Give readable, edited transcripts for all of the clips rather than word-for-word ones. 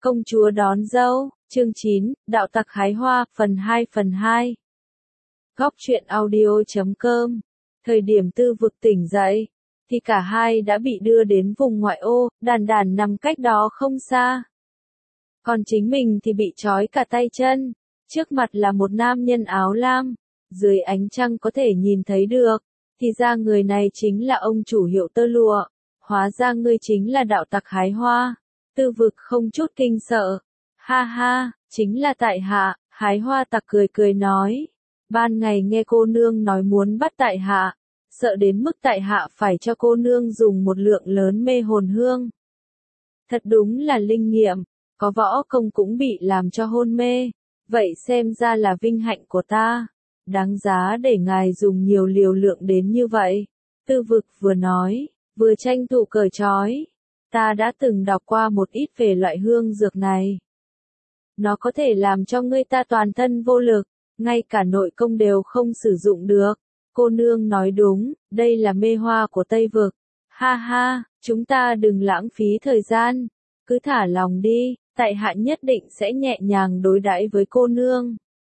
Công chúa đón dâu, chương 9, đạo tặc hái hoa, phần 2. Góc truyện audio.com. Thời điểm Tư Vực tỉnh dậy, thì cả hai đã bị đưa đến vùng ngoại ô, Đàn Đàn nằm cách đó không xa. Còn chính mình thì bị trói cả tay chân, trước mặt là một nam nhân áo lam, dưới ánh trăng có thể nhìn thấy được, thì ra người này chính là ông chủ hiệu tơ lụa, hóa ra ngươi chính là đạo tặc hái hoa. Tư Vực không chút kinh sợ. Ha ha, chính là tại hạ. Hái hoa tặc cười cười nói. Ban ngày nghe cô nương nói muốn bắt tại hạ, sợ đến mức tại hạ phải cho cô nương dùng một lượng lớn mê hồn hương. Thật đúng là linh nghiệm, có võ công cũng bị làm cho hôn mê, vậy xem ra là vinh hạnh của ta. Đáng giá để ngài dùng nhiều liều lượng đến như vậy. Tư Vực vừa nói, vừa tranh thủ cởi trói. Ta đã từng đọc qua một ít về loại hương dược này. Nó có thể làm cho người ta toàn thân vô lực, ngay cả nội công đều không sử dụng được. Cô nương nói đúng, đây là mê hoa của Tây Vực. Ha ha, chúng ta đừng lãng phí thời gian, cứ thả lòng đi, tại hạ nhất định sẽ nhẹ nhàng đối đãi với cô nương.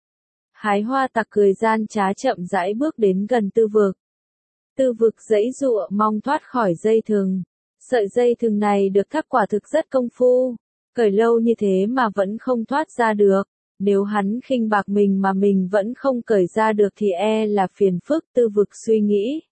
Hái hoa tặc cười gian trá chậm rãi bước đến gần Tư Vực. Tư Vực giãy giụa mong thoát khỏi dây thừng. Sợi dây thừng này được thắt quả thực rất công phu, cởi lâu như thế mà vẫn không thoát ra được. Nếu hắn khinh bạc mình mà mình vẫn không cởi ra được thì e là phiền phức. Tư Vực suy nghĩ.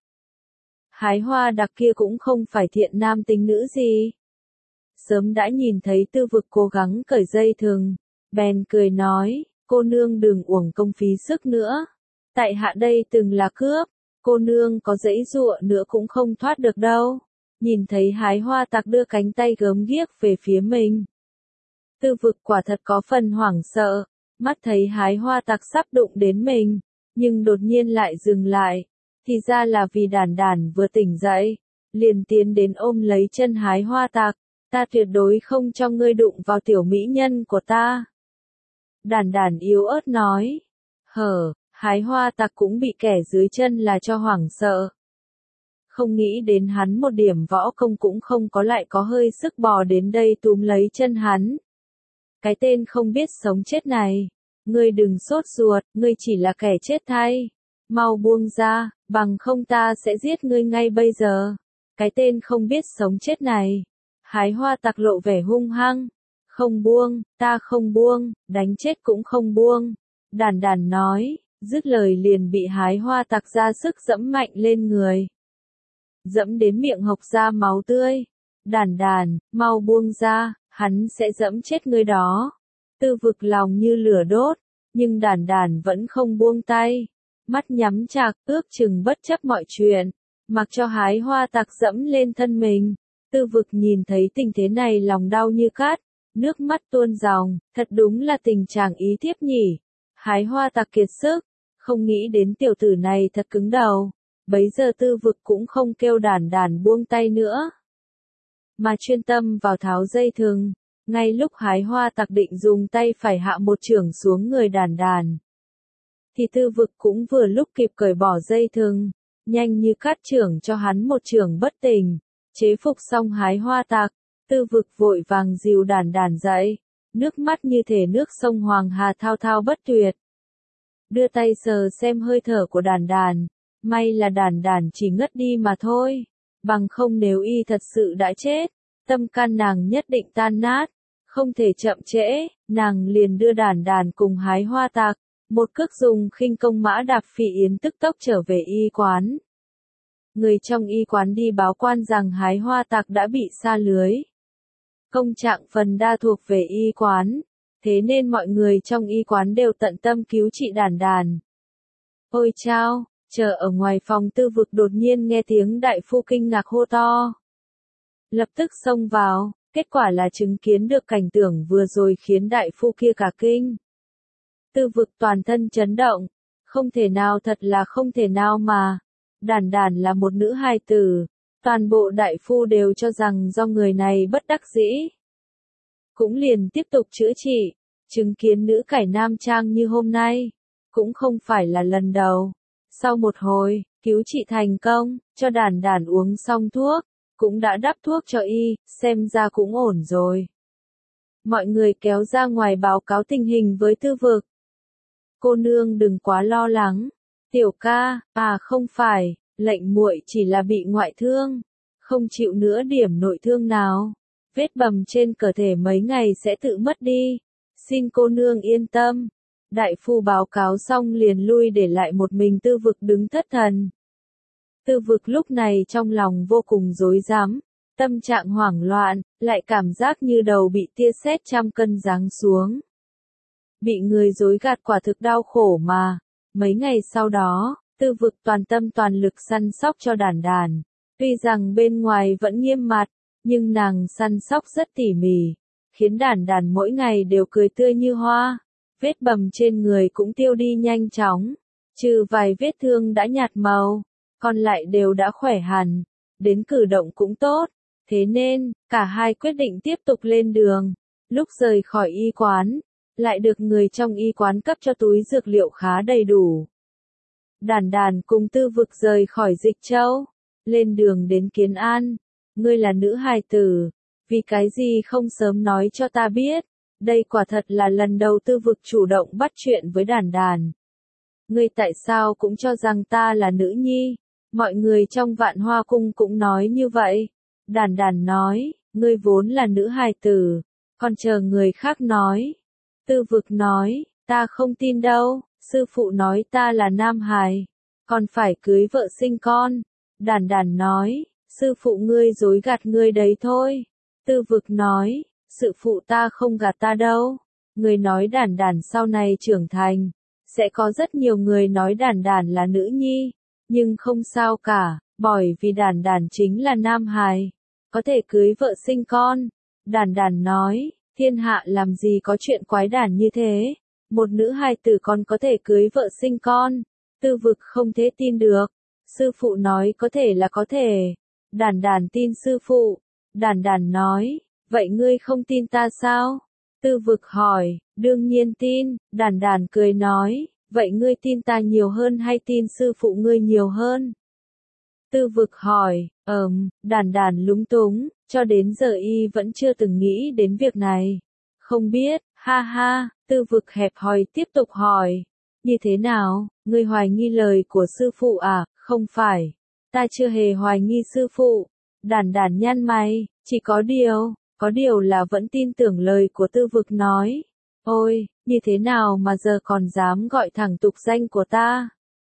Hái hoa đặc kia cũng không phải thiện nam tính nữ gì. Sớm đã nhìn thấy Tư Vực cố gắng cởi dây thừng, bèn cười nói, cô nương đừng uổng công phí sức nữa. Tại hạ đây từng là cướp, cô nương có giãy giụa nữa cũng không thoát được đâu. Nhìn thấy hái hoa tặc đưa cánh tay gớm ghiếc về phía mình. Tư Vực quả thật có phần hoảng sợ, mắt thấy hái hoa tặc sắp đụng đến mình, nhưng đột nhiên lại dừng lại. Thì ra là vì Đàn Đàn vừa tỉnh dậy, liền tiến đến ôm lấy chân hái hoa tặc. Ta tuyệt đối không cho ngươi đụng vào tiểu mỹ nhân của ta. Đàn Đàn yếu ớt nói. Hái hoa tặc cũng bị kẻ dưới chân là cho hoảng sợ. Không nghĩ đến hắn một điểm võ công cũng không có, lại có hơi sức bò đến đây túm lấy chân hắn. Cái tên không biết sống chết này, ngươi đừng sốt ruột, ngươi chỉ là kẻ chết thay. Mau buông ra, bằng không ta sẽ giết ngươi ngay bây giờ. Cái tên không biết sống chết này. Hái hoa tặc lộ vẻ hung hăng. Không buông, ta không buông, đánh chết cũng không buông. Đàn Đàn nói, dứt lời liền bị hái hoa tặc ra sức dẫm mạnh lên người. Dẫm đến miệng hộc ra máu tươi. Đàn Đàn, mau buông ra, hắn sẽ dẫm chết ngươi đó. Tư Vực lòng như lửa đốt, nhưng Đàn Đàn vẫn không buông tay. Mắt nhắm chặt, ước chừng bất chấp mọi chuyện, mặc cho hái hoa tặc dẫm lên thân mình. Tư Vực nhìn thấy tình thế này lòng đau như cát, nước mắt tuôn ròng, thật đúng là tình trạng ý thiếp nhỉ. Hái hoa tặc kiệt sức, không nghĩ đến tiểu tử này thật cứng đầu. Bấy giờ Tư Vực cũng không kêu Đàn Đàn buông tay nữa, mà chuyên tâm vào tháo dây thừng. Ngay lúc hái hoa tặc định dùng tay phải hạ một chưởng xuống người Đàn Đàn, thì Tư Vực cũng vừa lúc kịp cởi bỏ dây thừng, nhanh như cắt chưởng cho hắn một chưởng bất tỉnh. Chế phục xong hái hoa tặc, Tư Vực vội vàng dìu Đàn Đàn dậy, nước mắt như thể nước sông Hoàng Hà thao thao bất tuyệt. Đưa tay sờ xem hơi thở của Đàn Đàn, may là Đàn Đàn chỉ ngất đi mà thôi, bằng không nếu y thật sự đã chết, tâm can nàng nhất định tan nát. Không thể chậm trễ, nàng liền đưa Đàn Đàn cùng hái hoa tặc, một cước dùng khinh công mã đạp Phỉ Yến tức tốc trở về y quán. Người trong y quán đi báo quan rằng hái hoa tặc đã bị sa lưới. Công trạng phần đa thuộc về y quán, thế nên mọi người trong y quán đều tận tâm cứu trị Đàn Đàn. Ôi chao, chờ ở ngoài phòng Tư Vực đột nhiên nghe tiếng đại phu kinh ngạc hô to. Lập tức xông vào, kết quả là chứng kiến được cảnh tượng vừa rồi khiến đại phu kia cả kinh. Tư Vực toàn thân chấn động, không thể nào, thật là không thể nào mà. Đàn Đàn là một nữ hài tử, toàn bộ đại phu đều cho rằng do người này bất đắc dĩ. Cũng liền tiếp tục chữa trị, chứng kiến nữ cải nam trang như hôm nay, cũng không phải là lần đầu. Sau một hồi, cứu trị thành công, cho Đàn Đàn uống xong thuốc, cũng đã đắp thuốc cho y, xem ra cũng ổn rồi. mọi người kéo ra ngoài báo cáo tình hình với Tư Vực. Cô nương đừng quá lo lắng. Tiểu ca, không phải, lệnh muội chỉ là bị ngoại thương, không chịu nữa điểm nội thương nào. Vết bầm trên cơ thể mấy ngày sẽ tự mất đi. Xin cô nương yên tâm. Đại phu báo cáo xong liền lui để lại một mình Tư Vực đứng thất thần. Tư Vực lúc này trong lòng vô cùng rối rắm, tâm trạng hoảng loạn, lại cảm giác như đầu bị tia sét trăm cân giáng xuống. Bị người dối gạt quả thực đau khổ mà. Mấy ngày sau đó, Tư Vực toàn tâm toàn lực săn sóc cho Đản Đản. Tuy rằng bên ngoài vẫn nghiêm mặt, nhưng nàng săn sóc rất tỉ mỉ, khiến Đản Đản mỗi ngày đều cười tươi như hoa. Vết bầm trên người cũng tiêu đi nhanh chóng, trừ vài vết thương đã nhạt màu, còn lại đều đã khỏe hẳn, đến cử động cũng tốt. Thế nên, cả hai quyết định tiếp tục lên đường. Lúc rời khỏi y quán, lại được người trong y quán cấp cho túi dược liệu khá đầy đủ. Đản Đản cùng Tư Vực rời khỏi Dịch Châu, lên đường đến Kiến An. Ngươi là nữ hài tử, vì cái gì không sớm nói cho ta biết? Đây quả thật là lần đầu Tư Vực chủ động bắt chuyện với Đản Đản. Ngươi tại sao cũng cho rằng ta là nữ nhi? Mọi người trong Vạn Hoa Cung cũng nói như vậy. Đản Đản nói, ngươi vốn là nữ hài tử, còn chờ người khác nói. Tư Vực nói, ta không tin đâu, sư phụ nói ta là nam hài, còn phải cưới vợ sinh con. Đản Đản nói, sư phụ ngươi dối gạt ngươi đấy thôi. Tư Vực nói, sư phụ ta không gạt ta đâu. Người nói Đản Đản sau này trưởng thành, sẽ có rất nhiều người nói Đản Đản là nữ nhi, nhưng không sao cả, bởi vì Đản Đản chính là nam hài, có thể cưới vợ sinh con. Đản Đản nói, thiên hạ làm gì có chuyện quái đản như thế, một nữ hài tử còn có thể cưới vợ sinh con. Tư Vực không thể tin được, sư phụ nói có thể là có thể. Đản Đản tin sư phụ. Đản Đản nói, vậy ngươi không tin ta sao? Tư Vực hỏi, đương nhiên tin. Đản Đản cười nói, vậy ngươi tin ta nhiều hơn hay tin sư phụ ngươi nhiều hơn? Tư Vực hỏi, Đản Đản lúng túng, cho đến giờ y vẫn chưa từng nghĩ đến việc này. Không biết, ha ha. Tư Vực hẹp hòi tiếp tục hỏi, như thế nào, ngươi hoài nghi lời của sư phụ à? Không phải, ta chưa hề hoài nghi sư phụ. Đản Đản nhăn mày, chỉ có điều là vẫn tin tưởng lời của Tư Vực nói. Ôi, như thế nào mà giờ còn dám gọi thẳng tục danh của ta?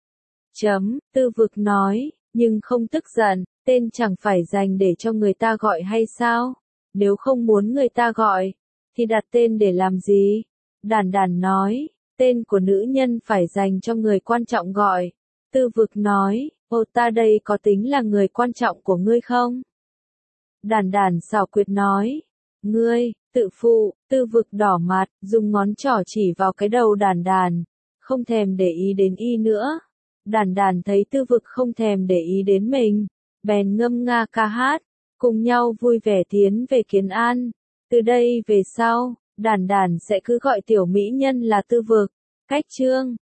Tư Vực nói, nhưng không tức giận, tên chẳng phải dành để cho người ta gọi hay sao? Nếu không muốn người ta gọi, thì đặt tên để làm gì? Đản Đản nói, tên của nữ nhân phải dành cho người quan trọng gọi. Tư Vực nói, ta đây có tính là người quan trọng của ngươi không? Đản Đản xảo quyệt nói, ngươi, tự phụ. Tư Vực đỏ mặt, dùng ngón trỏ chỉ vào cái đầu Đản Đản, không thèm để ý đến y nữa. Đản Đản thấy Tư Vực không thèm để ý đến mình, bèn ngâm nga ca hát, cùng nhau vui vẻ tiến về Kiến An. Từ đây về sau, Đản Đản sẽ cứ gọi tiểu mỹ nhân là Tư Vực. Cách chương